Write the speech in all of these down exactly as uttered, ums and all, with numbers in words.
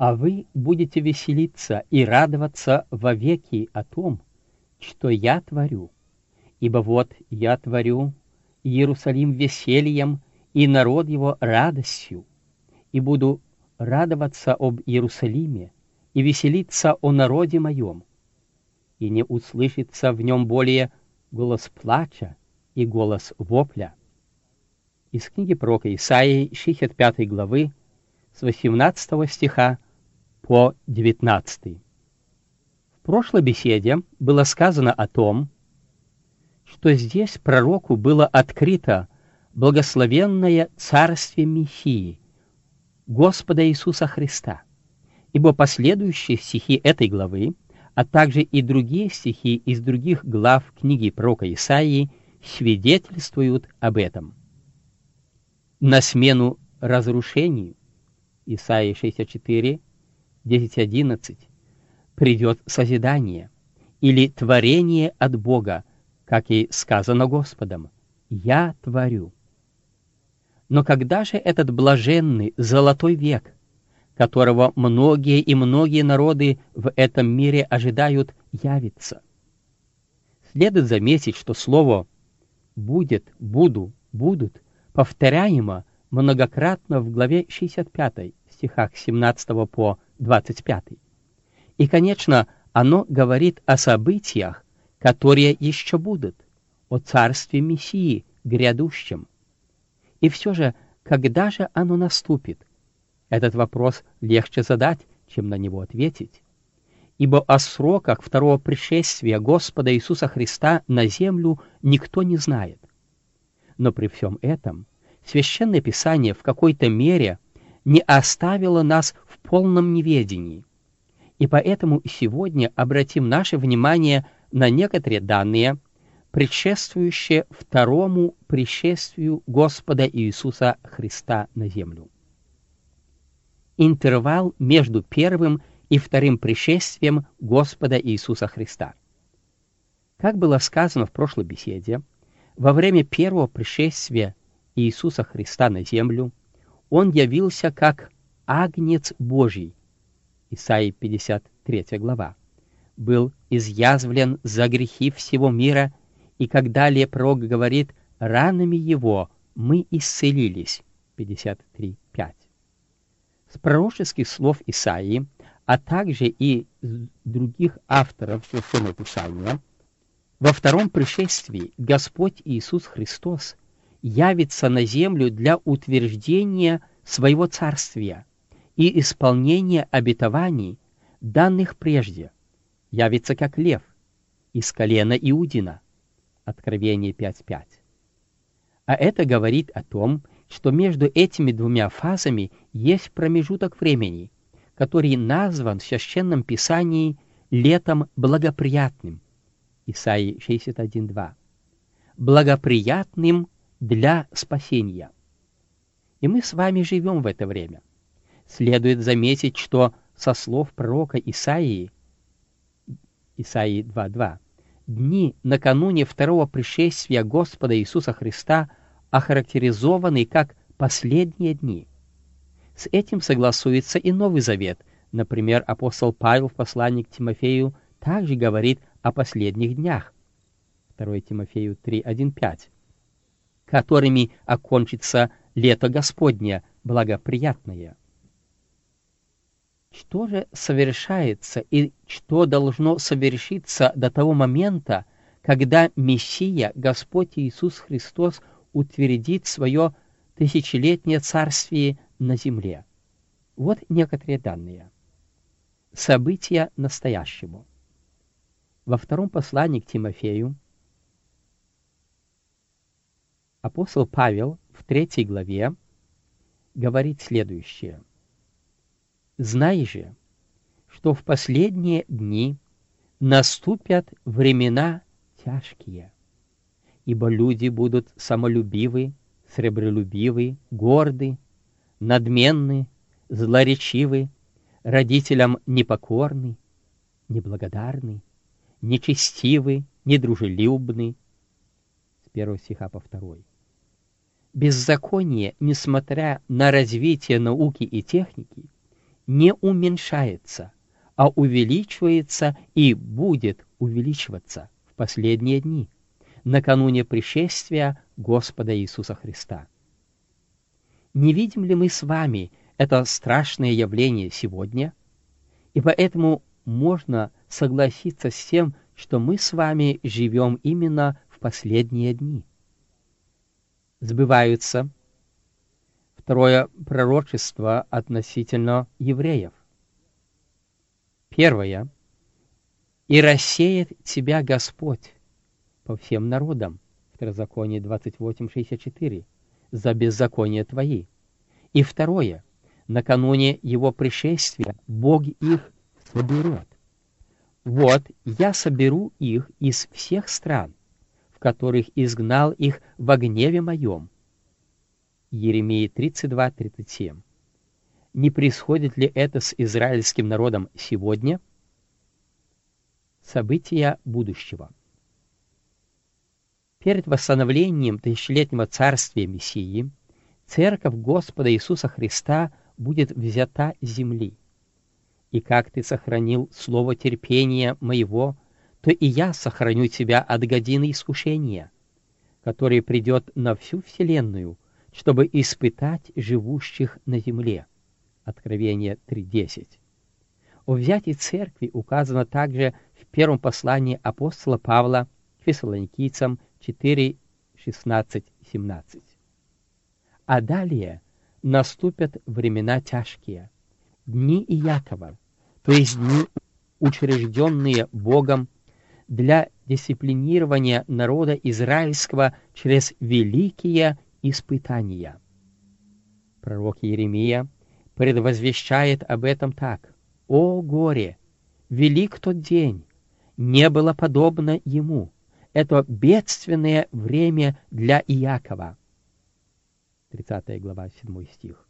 А вы будете веселиться и радоваться вовеки о том, что я творю. Ибо вот я творю Иерусалим весельем, и народ его радостью, и буду радоваться об Иерусалиме, и веселиться о народе моем, и не услышится в нем более голос плача и голос вопля». Из книги пророка Исаии, шестьдесят пятой главы, с восемнадцатого стиха по девятнадцатый. В прошлой беседе было сказано о том, что здесь пророку было открыто благословенное царствие Мессии, Господа Иисуса Христа, ибо последующие стихи этой главы, а также и другие стихи из других глав книги пророка Исаии свидетельствуют об этом. На смену разрушению, Исаии шестьдесят четыре, десять одиннадцать, придет созидание или творение от Бога, как и сказано Господом: «Я творю». Но когда же этот блаженный золотой век, которого многие и многие народы в этом мире ожидают, явится? Следует заметить, что слово «будет», «буду», «будут» повторяемо многократно в главе шестьдесят пятой, стихах семнадцатого по двадцать пятый. И, конечно, оно говорит о событиях, которые еще будут, о царстве Мессии, грядущем. И все же, когда же оно наступит? Этот вопрос легче задать, чем на него ответить. Ибо о сроках второго пришествия Господа Иисуса Христа на землю никто не знает. Но при всем этом Священное Писание в какой-то мере не оставило нас в полном неведении. И поэтому сегодня обратим наше внимание на некоторые данные, предшествующие второму пришествию Господа Иисуса Христа на землю. Интервал между первым и вторым пришествием Господа Иисуса Христа. Как было сказано в прошлой беседе, во время первого пришествия Иисуса Христа на землю Он явился как Агнец Божий, Исаии пятьдесят третья глава, был изъязвлен за грехи всего мира, и как далее пророк говорит: «Ранами Его мы исцелились», пятьдесят три пять. С пророческих слов Исаии, а также и других авторов Священного Писания, во втором пришествии Господь Иисус Христос явится на землю для утверждения своего царствия и исполнения обетований, данных прежде, явится как лев из колена Иудина, Откровение пять пять. А это говорит о том, что между этими двумя фазами есть промежуток времени, который назван в Священном Писании летом благоприятным, Исаии шестьдесят один два, благоприятным для спасения. И мы с вами живем в это время. Следует заметить, что со слов пророка Исаии, Исаии два два, дни накануне второго пришествия Господа Иисуса Христа охарактеризованы как последние дни. С этим согласуется и Новый Завет. Например, апостол Павел в послании к Тимофею также говорит о последних днях, второе Тимофею три один пять, которыми окончится лето Господне благоприятное. Что же совершается и что должно совершиться до того момента, когда Мессия, Господь Иисус Христос, утвердит свое тысячелетнее царствие на земле? Вот некоторые данные. События настоящего. Во втором послании к Тимофею апостол Павел в третьей главе говорит следующее: «Знай же, что в последние дни наступят времена тяжкие, ибо люди будут самолюбивы, сребролюбивы, горды, надменны, злоречивы, родителям непокорны, неблагодарны, нечестивы, недружелюбны». С первого стиха по второй. Беззаконие, несмотря на развитие науки и техники, не уменьшается, а увеличивается и будет увеличиваться в последние дни, накануне пришествия Господа Иисуса Христа. Не видим ли мы с вами это страшное явление сегодня? И поэтому можно согласиться с тем, что мы с вами живем именно в последние дни. Сбываются второе пророчество относительно евреев. Первое. «И рассеет тебя Господь по всем народам» Второзаконие двадцать восемь шестьдесят четыре «за беззаконие твои». И второе. «Накануне его пришествия Бог их соберет. Вот я соберу их из всех стран, в которых изгнал их во гневе моем». Иеремия тридцать два тридцать семь. Не происходит ли это с израильским народом сегодня? События будущего. Перед восстановлением тысячелетнего царствия Мессии Церковь Господа Иисуса Христа будет взята с земли. И как ты сохранил слово терпения моего, то и я сохраню тебя от годины искушения, который придет на всю вселенную, чтобы испытать живущих на земле. Откровение три десять. О взятии церкви указано также в первом послании апостола Павла к Фессалоникийцам четыре шестнадцать семнадцать. А далее наступят времена тяжкие, дни Иакова, то есть дни, учрежденные Богом для дисциплинирования народа израильского через великие испытания. Пророк Иеремия предвозвещает об этом так: «О горе! Велик тот день! Не было подобно ему! Это бедственное время для Иакова». тридцатая глава, седьмой стих.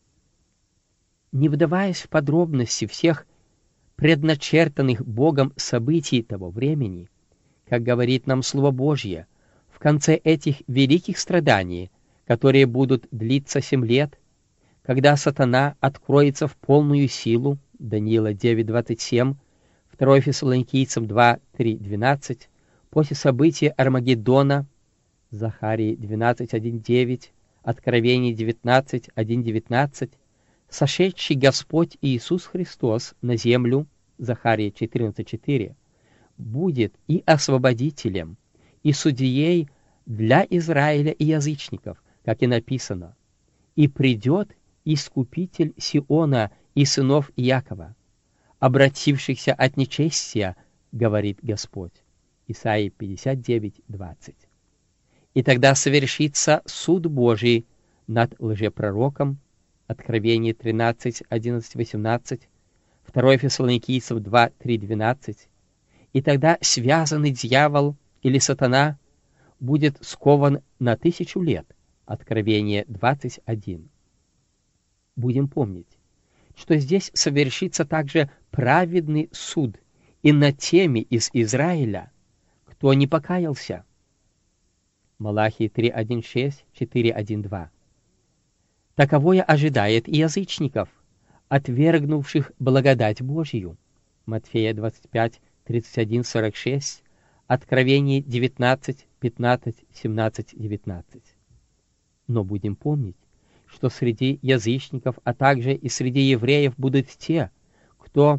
Не вдаваясь в подробности всех предначертанных Богом событий того времени, как говорит нам Слово Божье, в конце этих великих страданий, которые будут длиться семь лет, когда сатана откроется в полную силу, Даниила девять двадцать семь, второе Фессалоникийцам два три двенадцать, после события Армагеддона, Захарии двенадцать один девять, Откровение девятнадцать один девятнадцать, сошедший Господь Иисус Христос на землю, Захария четырнадцать четыре, будет и освободителем, и судьей для Израиля и язычников, как и написано, и придет Искупитель Сиона и сынов Иакова, обратившихся от нечестия, говорит Господь. Исайя пятьдесят девять двадцать. И тогда совершится суд Божий над лжепророком, Откровение тринадцать одиннадцать восемнадцать, второе Фессалоникийцев два три двенадцать, и тогда связанный дьявол или сатана будет скован на тысячу лет, Откровение двадцать один. Будем помнить, что здесь совершится также праведный суд и над теми из Израиля, кто не покаялся. Малахии три один шесть, четыре один два. Таковое ожидает и язычников, отвергнувших благодать Божью. Матфея двадцать пять тридцать один сорок шесть, Откровение девятнадцать пятнадцать семнадцать девятнадцать. Но будем помнить, что среди язычников, а также и среди евреев будут те, кто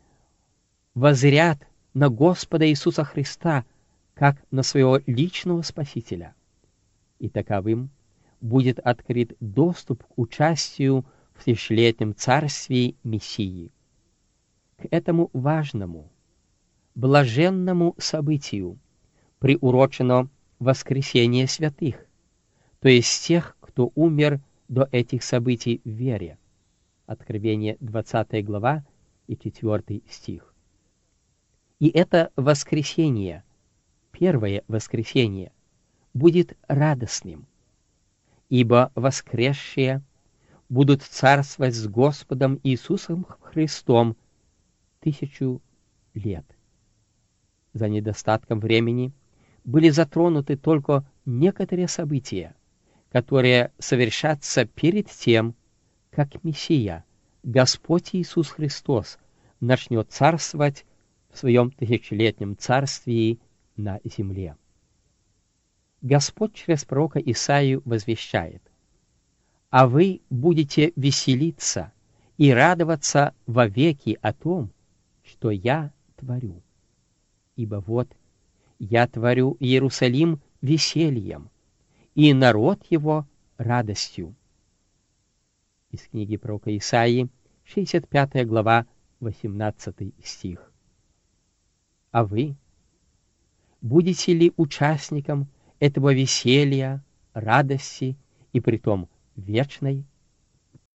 воззрят на Господа Иисуса Христа как на своего личного Спасителя. И таковым будет открыт доступ к участию в тысячелетнем царстве Мессии. К этому важному, блаженному событию приурочено воскресение святых, то есть тех, кто умер до этих событий в вере. Откровение двадцатая глава и четвёртый стих. И это воскресение, первое воскресение, будет радостным, ибо воскресшие будут царствовать с Господом Иисусом Христом тысячу лет. За недостатком времени были затронуты только некоторые события, которые совершатся перед тем, как Мессия Господь Иисус Христос начнет царствовать в своем тысячелетнем царствии на земле. Господь через пророка Исаию возвещает: «А вы будете веселиться и радоваться вовеки о том, что я творю. Ибо вот я творю Иерусалим весельем, и народ его радостью». Из книги пророка Исаии, шестьдесят пятая глава, восемнадцатый стих. А вы будете ли участником этого веселья, радости, и притом вечной?